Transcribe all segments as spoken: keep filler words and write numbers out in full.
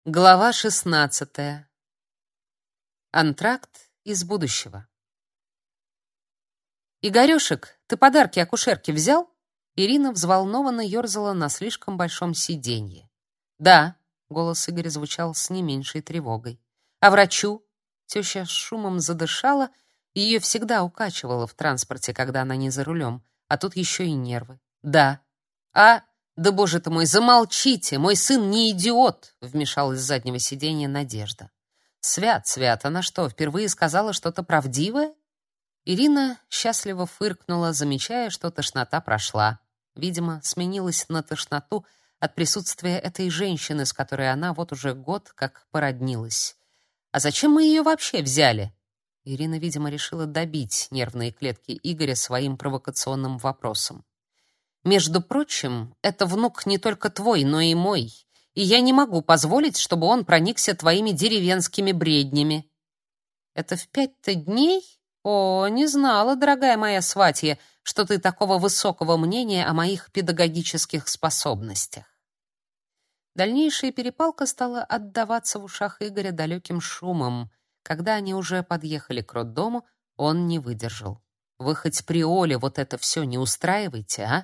Глава шестнадцатая. Антракт из будущего. «Игорёшек, ты подарки акушерке взял?» Ирина взволнованно ёрзала на слишком большом сиденье. «Да», — голос Игоря звучал с не меньшей тревогой. «А врачу?» Тёща с шумом задышала, её всегда укачивало в транспорте, когда она не за рулем, а тут ещё и нервы. «Да». «А...» «Да, боже ты мой, замолчите! Мой сын не идиот!» — вмешалась с заднего сиденья Надежда. «Свят, Свят, она что, впервые сказала что-то правдивое?» Ирина счастливо фыркнула, замечая, что тошнота прошла. Видимо, сменилась на тошноту от присутствия этой женщины, с которой она вот уже год как породнилась. «А зачем мы ее вообще взяли?» Ирина, видимо, решила добить нервные клетки Игоря своим провокационным вопросом. «Между прочим, это внук не только твой, но и мой, и я не могу позволить, чтобы он проникся твоими деревенскими бреднями». «Это в пять-то дней? О, не знала, дорогая моя сватья, что ты такого высокого мнения о моих педагогических способностях». Дальнейшая перепалка стала отдаваться в ушах Игоря далеким шумом. Когда они уже подъехали к роддому, он не выдержал. «Вы хоть при Оле вот это все не устраиваете, а?»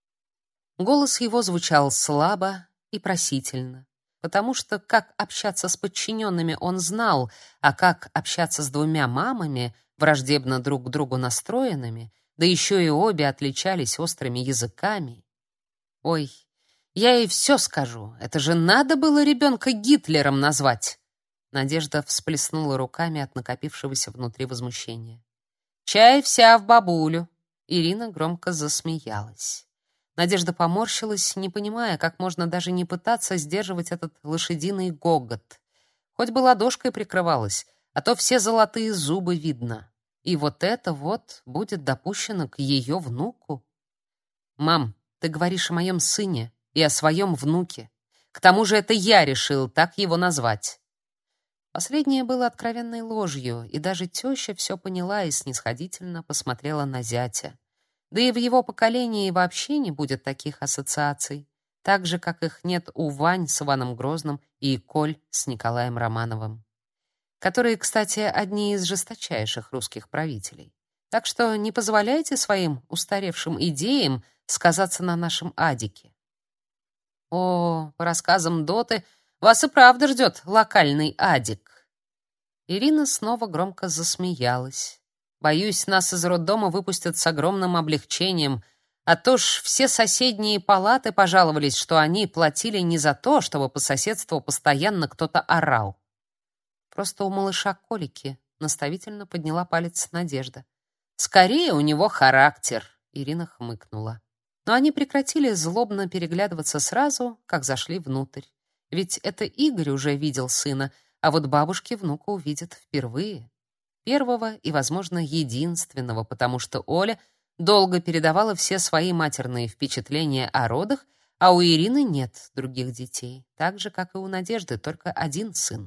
Голос его звучал слабо и просительно, потому что как общаться с подчиненными он знал, а как общаться с двумя мамами, враждебно друг к другу настроенными, да еще и обе отличались острыми языками. «Ой, я ей все скажу, это же надо было ребенка Гитлером назвать!» Надежда всплеснула руками от накопившегося внутри возмущения. «Чай вся в бабулю!» Ирина громко засмеялась. Надежда поморщилась, не понимая, как можно даже не пытаться сдерживать этот лошадиный гогот. Хоть бы ладошкой прикрывалась, а то все золотые зубы видно. И вот это вот будет допущено к ее внуку. «Мам, ты говоришь о моем сыне и о своем внуке. К тому же это я решил так его назвать». Последнее было откровенной ложью, и даже теща все поняла и снисходительно посмотрела на зятя. Да и в его поколении вообще не будет таких ассоциаций, так же, как их нет у Вань с Иваном Грозным и Коль с Николаем Романовым, которые, кстати, одни из жесточайших русских правителей. Так что не позволяйте своим устаревшим идеям сказаться на нашем Адике. О, по рассказам Доты, вас и правда ждет локальный Адик. Ирина снова громко засмеялась. Боюсь, нас из роддома выпустят с огромным облегчением, а то ж все соседние палаты пожаловались, что они платили не за то, чтобы по соседству постоянно кто-то орал. Просто у малыша колики, наставительно подняла палец Надежда. Скорее у него характер, Ирина хмыкнула. Но они прекратили злобно переглядываться сразу, как зашли внутрь. Ведь это Игорь уже видел сына, а вот бабушки внука увидят впервые. Первого и, возможно, единственного, потому что Оля долго передавала все свои матерные впечатления о родах, а у Ирины нет других детей, так же, как и у Надежды, только один сын.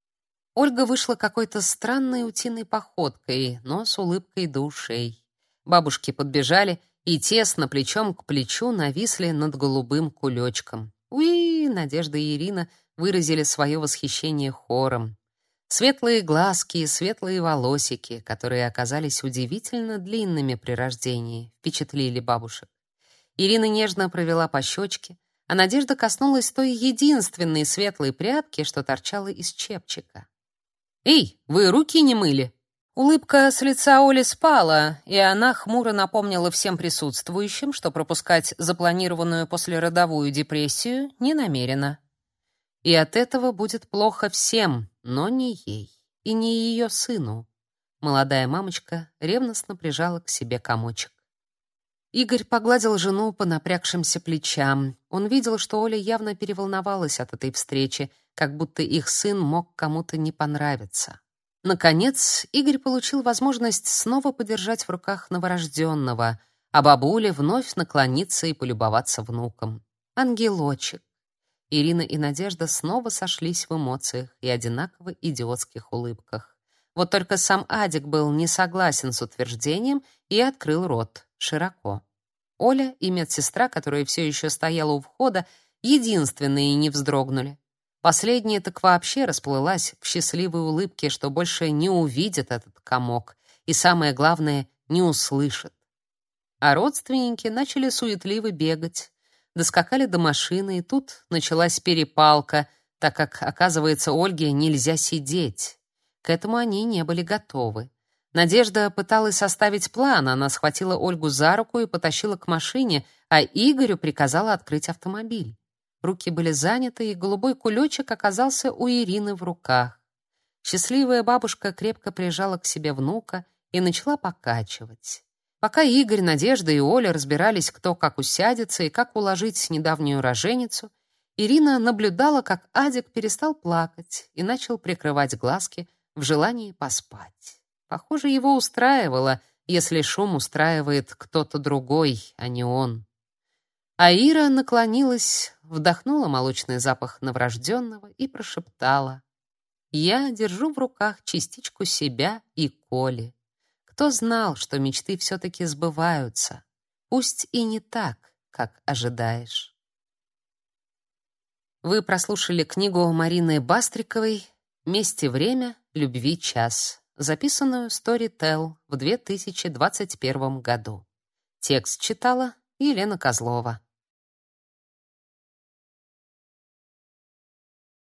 Ольга вышла какой-то странной утиной походкой, но с улыбкой до ушей. Бабушки подбежали и тесно плечом к плечу нависли над голубым кулечком. Уи, Надежда и Ирина выразили свое восхищение хором. Светлые глазки и светлые волосики, которые оказались удивительно длинными при рождении, впечатлили бабушек. Ирина нежно провела по щечке, а Надежда коснулась той единственной светлой прядки, что торчала из чепчика. «Эй, вы руки не мыли?» Улыбка с лица Оли спала, и она хмуро напомнила всем присутствующим, что пропускать запланированную послеродовую депрессию не намерена. И от этого будет плохо всем, но не ей и не ее сыну. Молодая мамочка ревностно прижала к себе комочек. Игорь погладил жену по напрягшимся плечам. Он видел, что Оля явно переволновалась от этой встречи, как будто их сын мог кому-то не понравиться. Наконец, Игорь получил возможность снова подержать в руках новорожденного, а бабуле вновь наклониться и полюбоваться внуком. Ангелочек. Ирина и Надежда снова сошлись в эмоциях и одинаково идиотских улыбках. Вот только сам Адик был не согласен с утверждением и открыл рот широко. Оля и медсестра, которая все еще стояла у входа, единственные не вздрогнули. Последняя так вообще расплылась в счастливой улыбке, что больше не увидит этот комок и, самое главное, не услышит. А родственники начали суетливо бегать, доскакали до машины, и тут началась перепалка, так как, оказывается, Ольге нельзя сидеть. К этому они не были готовы. Надежда пыталась составить план, она схватила Ольгу за руку и потащила к машине, а Игорю приказала открыть автомобиль. Руки были заняты, и голубой кулечек оказался у Ирины в руках. Счастливая бабушка крепко прижала к себе внука и начала покачивать. Пока Игорь, Надежда и Оля разбирались, кто как усядется и как уложить недавнюю роженицу, Ирина наблюдала, как Адик перестал плакать и начал прикрывать глазки в желании поспать. Похоже, его устраивало, если шум устраивает кто-то другой, а не он. А Ира наклонилась, вдохнула молочный запах новорожденного и прошептала: «Я держу в руках частичку себя и Коли. Кто знал, что мечты все-таки сбываются, пусть и не так, как ожидаешь». Вы прослушали книгу Марины Бастриковой «Месть и время, любви час», записанную Storytel в две тысячи двадцать первом году. Текст читала Елена Козлова.